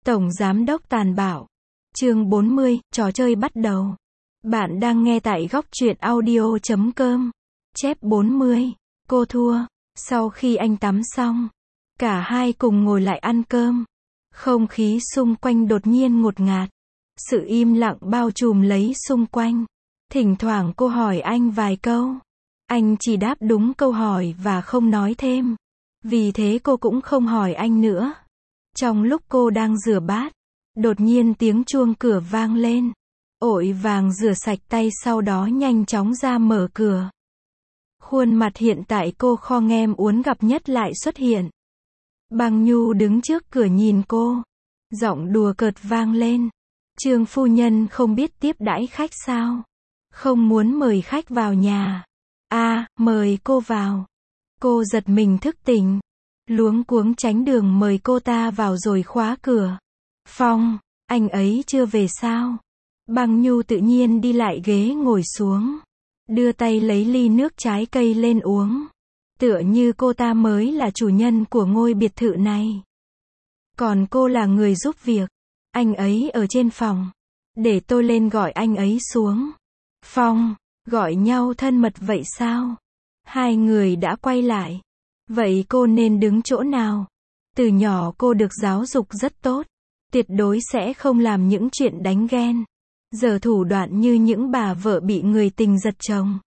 Tổng Giám đốc tàn bạo. Chương 40, trò chơi bắt đầu. Bạn đang nghe tại góc truyện audio.com. Chép 40. Cô thua. Sau khi anh tắm xong, cả hai cùng ngồi lại ăn cơm. Không khí xung quanh đột nhiên ngột ngạt. Sự im lặng bao trùm lấy xung quanh. Thỉnh thoảng cô hỏi anh vài câu. Anh chỉ đáp đúng câu hỏi và không nói thêm. Vì thế cô cũng không hỏi anh nữa. Trong lúc cô đang rửa bát, đột nhiên tiếng chuông cửa vang lên. Vội vàng rửa sạch tay sau đó nhanh chóng ra mở cửa. Khuôn mặt hiện tại cô Khong em uốn gặp nhất lại xuất hiện. Băng Nhu đứng trước cửa nhìn cô. Giọng đùa cợt vang lên. Trương phu nhân không biết tiếp đãi khách sao? Không muốn mời khách vào nhà. Mời cô vào. Cô giật mình thức tỉnh. Luống cuống tránh đường mời cô ta vào rồi khóa cửa. Phong, anh ấy chưa về sao? Băng Nhu tự nhiên đi lại ghế ngồi xuống. Đưa tay lấy ly nước trái cây lên uống. Tựa như cô ta mới là chủ nhân của ngôi biệt thự này. Còn cô là người giúp việc. Anh ấy ở trên phòng. Để tôi lên gọi anh ấy xuống. Phong, gọi nhau thân mật vậy sao? Hai người đã quay lại. Vậy cô nên đứng chỗ nào? Từ nhỏ cô được giáo dục rất tốt. Tuyệt đối sẽ không làm những chuyện đánh ghen. Giờ thủ đoạn như những bà vợ bị người tình giật chồng.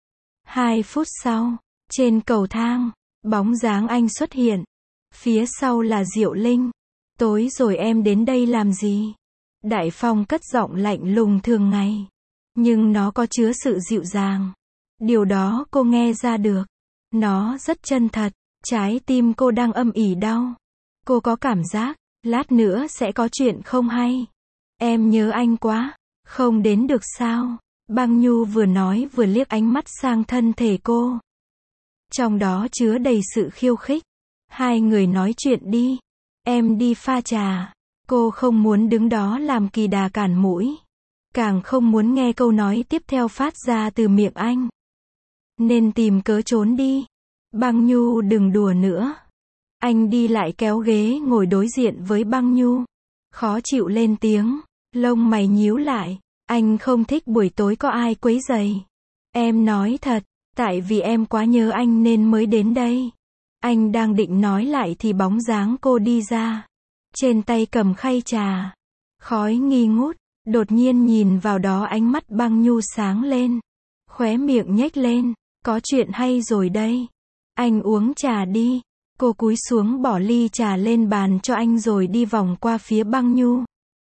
2 phút sau, trên cầu thang, bóng dáng anh xuất hiện. Phía sau là Diệu Linh. Tối rồi em đến đây làm gì? Đại Phong cất giọng lạnh lùng thường ngày. Nhưng nó có chứa sự dịu dàng. Điều đó cô nghe ra được. Nó rất chân thật. Trái tim cô đang âm ỉ đau. Cô có cảm giác, lát nữa sẽ có chuyện không hay. Em nhớ anh quá. Không đến được sao? Băng Nhu vừa nói vừa liếc ánh mắt sang thân thể cô. Trong đó chứa đầy sự khiêu khích. Hai người nói chuyện đi. Em đi pha trà. Cô không muốn đứng đó làm kỳ đà cản mũi. Càng không muốn nghe câu nói tiếp theo phát ra từ miệng anh. Nên tìm cớ trốn đi. Băng Nhu đừng đùa nữa. Anh đi lại kéo ghế ngồi đối diện với Băng Nhu. Khó chịu lên tiếng. Lông mày nhíu lại. Anh không thích buổi tối có ai quấy rầy. Em nói thật. Tại vì em quá nhớ anh nên mới đến đây. Anh đang định nói lại thì bóng dáng cô đi ra. Trên tay cầm khay trà. Khói nghi ngút. Đột nhiên nhìn vào đó ánh mắt Băng Nhu sáng lên. Khóe miệng nhếch lên. Có chuyện hay rồi đây. Anh uống trà đi. Cô cúi xuống bỏ ly trà lên bàn cho anh rồi đi vòng qua phía Băng Nhu.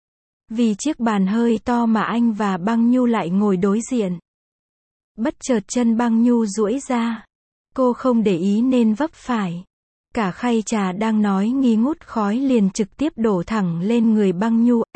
Vì chiếc bàn hơi to mà anh và Băng Nhu lại ngồi đối diện. Bất chợt chân Băng Nhu duỗi ra. Cô không để ý nên vấp phải. Cả khay trà đang nói nghi ngút khói liền trực tiếp đổ thẳng lên người Băng Nhu.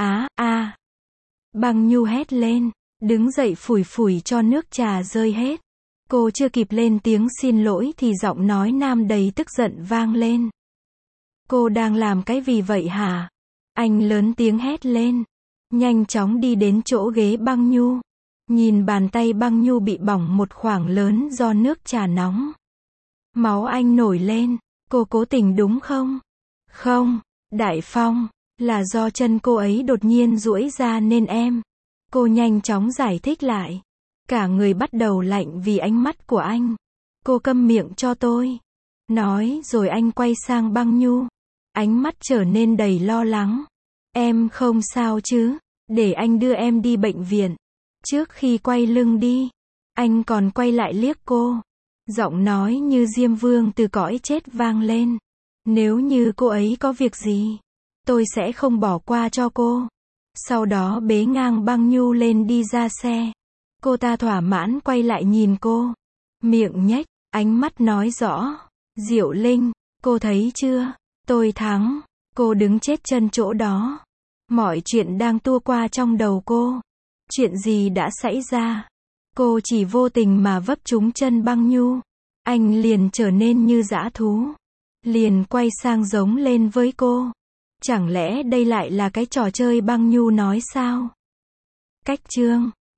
Băng Nhu hét lên. Đứng dậy phủi phủi cho nước trà rơi hết. Cô chưa kịp lên tiếng xin lỗi thì giọng nói nam đầy tức giận vang lên. Cô đang làm cái gì vậy hả? Anh lớn tiếng hét lên. Nhanh chóng đi đến chỗ ghế Băng Nhu. Nhìn bàn tay Băng Nhu bị bỏng một khoảng lớn do nước trà nóng. Máu anh nổi lên. Cô cố tình đúng không? Không, Đại Phong. Là do chân cô ấy đột nhiên duỗi ra nên em. Cô nhanh chóng giải thích lại. Cả người bắt đầu lạnh vì ánh mắt của anh. Cô câm miệng cho tôi. Nói rồi anh quay sang Băng Nhu. Ánh mắt trở nên đầy lo lắng. Em không sao chứ? Để anh đưa em đi bệnh viện. Trước khi quay lưng đi, anh còn quay lại liếc cô. Giọng nói như Diêm Vương từ cõi chết vang lên. Nếu như cô ấy có việc gì, tôi sẽ không bỏ qua cho cô. Sau đó bế ngang Băng Nhu lên đi ra xe. Cô ta thỏa mãn quay lại nhìn cô. Miệng nhếch, ánh mắt nói rõ. Diệu Linh, cô thấy chưa? Tôi thắng. Cô đứng chết chân chỗ đó. Mọi chuyện đang tua qua trong đầu cô. Chuyện gì đã xảy ra? Cô chỉ vô tình mà vấp trúng chân Băng Nhu. Anh liền trở nên như dã thú. Liền quay sang giống lên với cô. Chẳng lẽ đây lại là cái trò chơi Băng Nhu nói sao? Cách chương